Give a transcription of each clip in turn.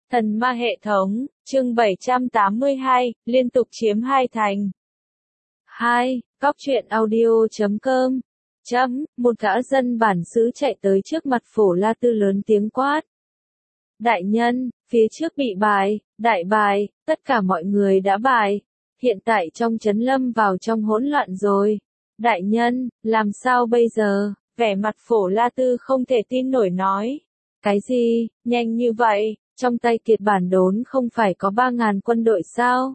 Thần ma hệ thống, chương 782, liên tục chiếm 2 thành. 2. Cóc truyện audio.com. Một gã dân bản xứ chạy tới trước mặt Phổ La Tư lớn tiếng quát. Đại nhân, phía trước bị bài, đại bài, tất cả mọi người đã bài. Hiện tại trong trấn lâm vào trong hỗn loạn rồi. Đại nhân, làm sao bây giờ? Vẻ mặt Phổ La Tư không thể tin nổi nói. Cái gì, nhanh như vậy? Trong tay Kiệt Bản Đốn không phải có 3.000 quân đội sao?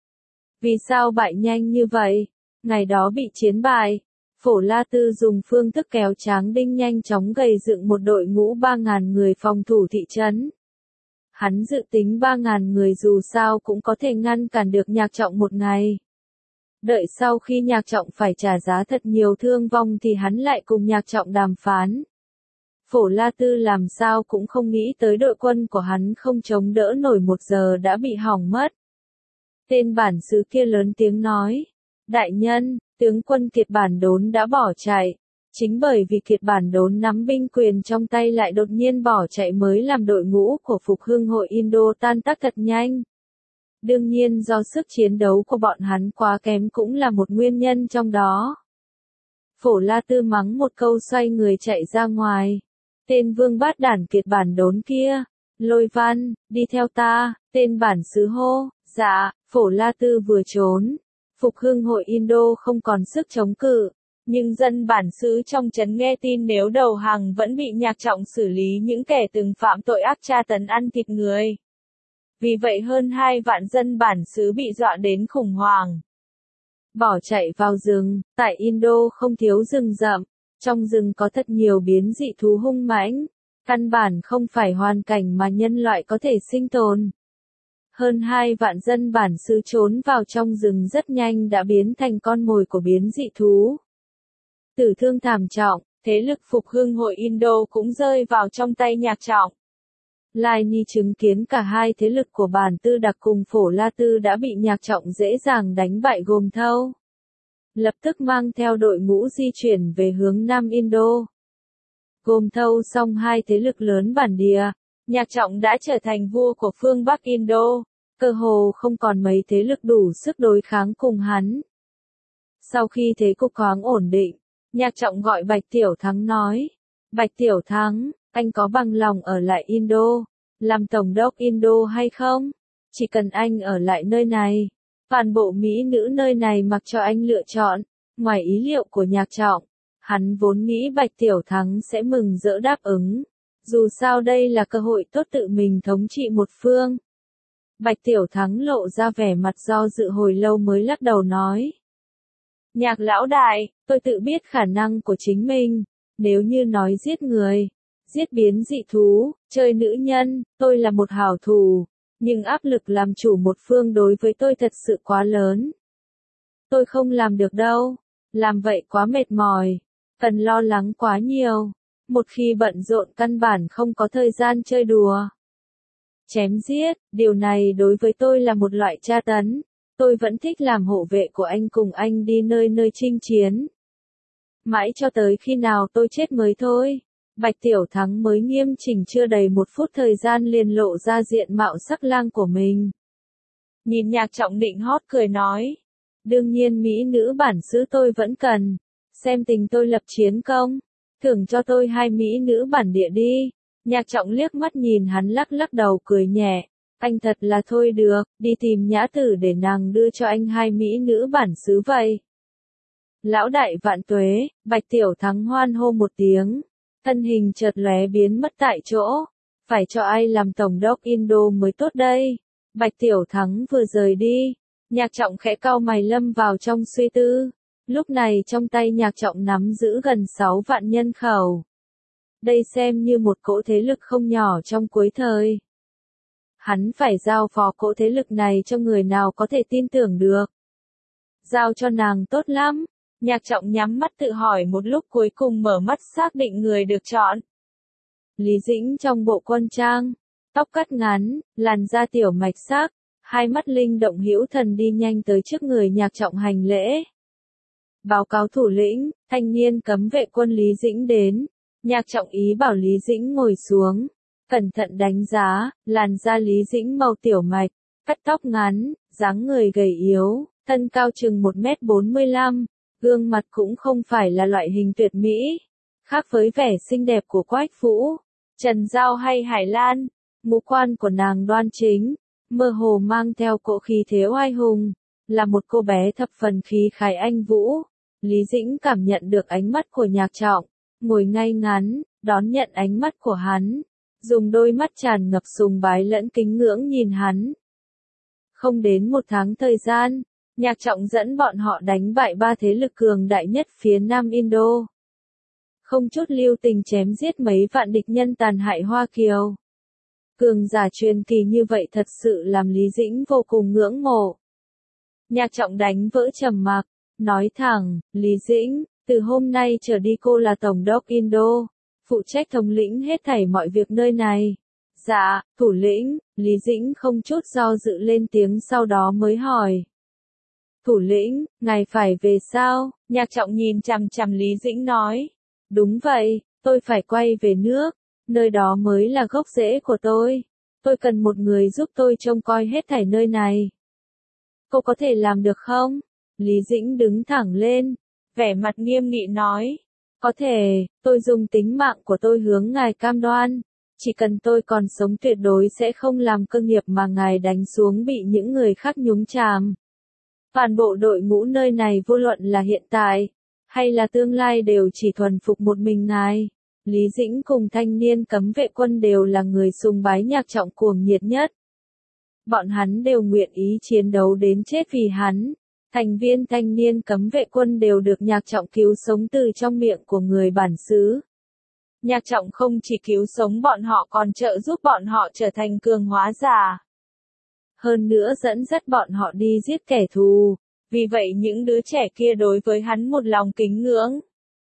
Vì sao bại nhanh như vậy? Ngày đó bị chiến bại. Phổ La Tư dùng phương thức kéo Tráng Đinh nhanh chóng gầy dựng một đội ngũ 3.000 người phòng thủ thị trấn. Hắn dự tính 3.000 người dù sao cũng có thể ngăn cản được Nhạc Trọng một ngày. Đợi sau khi Nhạc Trọng phải trả giá thật nhiều thương vong thì hắn lại cùng Nhạc Trọng đàm phán. Phổ La Tư làm sao cũng không nghĩ tới đội quân của hắn không chống đỡ nổi 1 giờ đã bị hỏng mất. Tên bản xứ kia lớn tiếng nói. Đại nhân, tướng quân Kiệt Bản Đốn đã bỏ chạy. Chính bởi vì Kiệt Bản Đốn nắm binh quyền trong tay lại đột nhiên bỏ chạy mới làm đội ngũ của Phục Hưng hội Indo tan tác thật nhanh. Đương nhiên do sức chiến đấu của bọn hắn quá kém cũng là một nguyên nhân trong đó. Phổ La Tư mắng một câu xoay người chạy ra ngoài. Tên vương bát đản Kiệt Bản Đốn kia, Lôi Văn, đi theo ta, tên bản xứ hô, dạ, Phổ La Tư vừa trốn. Phục Hưng hội Indo không còn sức chống cự, nhưng dân bản xứ trong trấn nghe tin nếu đầu hàng vẫn bị Nhạc Trọng xử lý những kẻ từng phạm tội ác tra tấn ăn thịt người. Vì vậy hơn 2 vạn dân bản xứ bị dọa đến khủng hoảng. Bỏ chạy vào rừng, tại Indo không thiếu rừng rậm. Trong rừng có thật nhiều biến dị thú hung mãnh, căn bản không phải hoàn cảnh mà nhân loại có thể sinh tồn. Hơn 2 vạn dân bản xứ trốn vào trong rừng rất nhanh đã biến thành con mồi của biến dị thú. Tử thương thảm trọng, thế lực Phục Hưng hội Indo cũng rơi vào trong tay Nhạc Trọng. Lai Ni chứng kiến cả hai thế lực của Bản Tư Đặc cùng Phổ La Tư đã bị Nhạc Trọng dễ dàng đánh bại gồm thâu. Lập tức mang theo đội ngũ di chuyển về hướng Nam Indo. Gồm thâu xong hai thế lực lớn bản địa, Nhạc Trọng đã trở thành vua của phương Bắc Indo, cơ hồ không còn mấy thế lực đủ sức đối kháng cùng hắn. Sau khi thế cục thoáng ổn định, Nhạc Trọng gọi Bạch Tiểu Thắng nói, Bạch Tiểu Thắng, anh có bằng lòng ở lại Indo, làm tổng đốc Indo hay không? Chỉ cần anh ở lại nơi này. Toàn bộ mỹ nữ nơi này mặc cho anh lựa chọn, ngoài ý liệu của Nhạc Trọng, hắn vốn nghĩ Bạch Tiểu Thắng sẽ mừng rỡ đáp ứng, dù sao đây là cơ hội tốt tự mình thống trị một phương. Bạch Tiểu Thắng lộ ra vẻ mặt do dự hồi lâu mới lắc đầu nói. Nhạc lão đại, tôi tự biết khả năng của chính mình, nếu như nói giết người, giết biến dị thú, chơi nữ nhân, tôi là một hảo thủ. Nhưng áp lực làm chủ một phương đối với tôi thật sự quá lớn. Tôi không làm được đâu. Làm vậy quá mệt mỏi. Cần lo lắng quá nhiều. Một khi bận rộn căn bản không có thời gian chơi đùa. Chém giết, điều này đối với tôi là một loại tra tấn. Tôi vẫn thích làm hộ vệ của anh cùng anh đi nơi nơi chinh chiến. Mãi cho tới khi nào tôi chết mới thôi. Bạch Tiểu Thắng mới nghiêm chỉnh chưa đầy 1 phút thời gian liền lộ ra diện mạo sắc lang của mình. Nhìn Nhạc Trọng định hót cười nói. Đương nhiên mỹ nữ bản xứ tôi vẫn cần. Xem tình tôi lập chiến công. Thưởng cho tôi 2 mỹ nữ bản địa đi. Nhạc Trọng liếc mắt nhìn hắn lắc lắc đầu cười nhẹ. Anh thật là thôi được, đi tìm Nhã Tử để nàng đưa cho anh 2 mỹ nữ bản xứ vậy. Lão đại vạn tuế, Bạch Tiểu Thắng hoan hô một tiếng. Thân hình chợt lóe biến mất tại chỗ. Phải cho ai làm tổng đốc Indo mới tốt đây? Bạch Tiểu Thắng vừa rời đi. Nhạc Trọng khẽ cau mày lâm vào trong suy tư. Lúc này trong tay Nhạc Trọng nắm giữ gần 6 vạn nhân khẩu. Đây xem như một cỗ thế lực không nhỏ trong cuối thời. Hắn phải giao phó cỗ thế lực này cho người nào có thể tin tưởng được. Giao cho nàng tốt lắm. Nhạc Trọng nhắm mắt tự hỏi một lúc cuối cùng mở mắt xác định người được chọn. Lý Dĩnh trong bộ quân trang, tóc cắt ngắn, làn da tiểu mạch sắc, hai mắt linh động hữu thần đi nhanh tới trước người Nhạc Trọng hành lễ. Báo cáo thủ lĩnh, thanh niên cấm vệ quân Lý Dĩnh đến. Nhạc Trọng ý bảo Lý Dĩnh ngồi xuống. Cẩn thận đánh giá, làn da Lý Dĩnh màu tiểu mạch, cắt tóc ngắn, dáng người gầy yếu, thân cao chừng 1m45, gương mặt cũng không phải là loại hình tuyệt mỹ. Khác với vẻ xinh đẹp của Quách Vũ, Trần Giao hay Hải Lan, ngũ quan của nàng đoan chính, mơ hồ mang theo cỗ khí thế oai hùng, là một cô bé thập phần khí khái anh vũ. Lý Dĩnh cảm nhận được ánh mắt của Nhạc Trọng, ngồi ngay ngắn, đón nhận ánh mắt của hắn, dùng đôi mắt tràn ngập sùng bái lẫn kính ngưỡng nhìn hắn. Không đến một tháng thời gian, Nhạc Trọng dẫn bọn họ đánh bại 3 thế lực cường đại nhất phía Nam Indo. Không chút lưu tình chém giết mấy vạn địch nhân tàn hại Hoa Kiều. Cường giả truyền kỳ như vậy thật sự làm Lý Dĩnh vô cùng ngưỡng mộ. Nhạc Trọng đánh vỡ trầm mặc, nói thẳng, Lý Dĩnh, từ hôm nay trở đi cô là Tổng đốc Indo, phụ trách thống lĩnh hết thảy mọi việc nơi này. Dạ, thủ lĩnh, Lý Dĩnh không chút do dự lên tiếng sau đó mới hỏi. Thủ lĩnh, ngài phải về sao? Nhạc Trọng nhìn chằm chằm Lý Dĩnh nói. Đúng vậy, tôi phải quay về nước, nơi đó mới là gốc rễ của tôi. Tôi cần một người giúp tôi trông coi hết thảy nơi này. Cô có thể làm được không? Lý Dĩnh đứng thẳng lên, vẻ mặt nghiêm nghị nói. Có thể, tôi dùng tính mạng của tôi hướng ngài cam đoan. Chỉ cần tôi còn sống tuyệt đối sẽ không làm cơ nghiệp mà ngài đánh xuống bị những người khác nhúng chàm. Toàn bộ đội ngũ nơi này vô luận là hiện tại, hay là tương lai đều chỉ thuần phục một mình ngài. Lý Dĩnh cùng thanh niên cấm vệ quân đều là người sùng bái Nhạc Trọng cuồng nhiệt nhất. Bọn hắn đều nguyện ý chiến đấu đến chết vì hắn. Thành viên thanh niên cấm vệ quân đều được Nhạc Trọng cứu sống từ trong miệng của người bản xứ. Nhạc Trọng không chỉ cứu sống bọn họ còn trợ giúp bọn họ trở thành cường hóa giả. Hơn nữa dẫn dắt bọn họ đi giết kẻ thù. Vì vậy những đứa trẻ kia đối với hắn một lòng kính ngưỡng.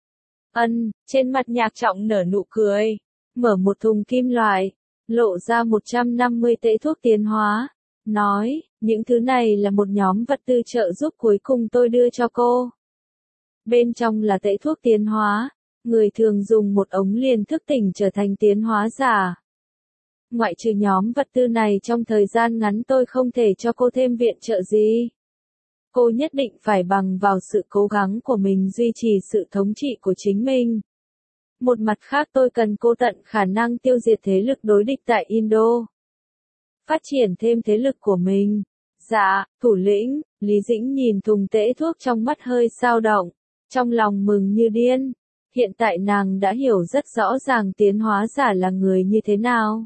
Trên mặt Nhạc Trọng nở nụ cười, mở một thùng kim loại, lộ ra 150 tệ thuốc tiến hóa, nói, những thứ này là một nhóm vật tư trợ giúp cuối cùng tôi đưa cho cô. Bên trong là tệ thuốc tiến hóa, người thường dùng một ống liền thức tỉnh trở thành tiến hóa giả. Ngoại trừ nhóm vật tư này trong thời gian ngắn tôi không thể cho cô thêm viện trợ gì. Cô nhất định phải bằng vào sự cố gắng của mình duy trì sự thống trị của chính mình. Một mặt khác tôi cần cô tận khả năng tiêu diệt thế lực đối địch tại Indo. Phát triển thêm thế lực của mình. Dạ, thủ lĩnh, Lý Dĩnh nhìn thùng tễ thuốc trong mắt hơi dao động, trong lòng mừng như điên. Hiện tại nàng đã hiểu rất rõ ràng tiến hóa giả là người như thế nào.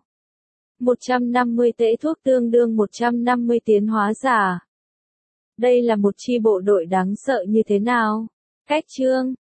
150 tễ thuốc tương đương 150 tiến hóa giả. Đây là một chi bộ đội đáng sợ như thế nào? Cách chương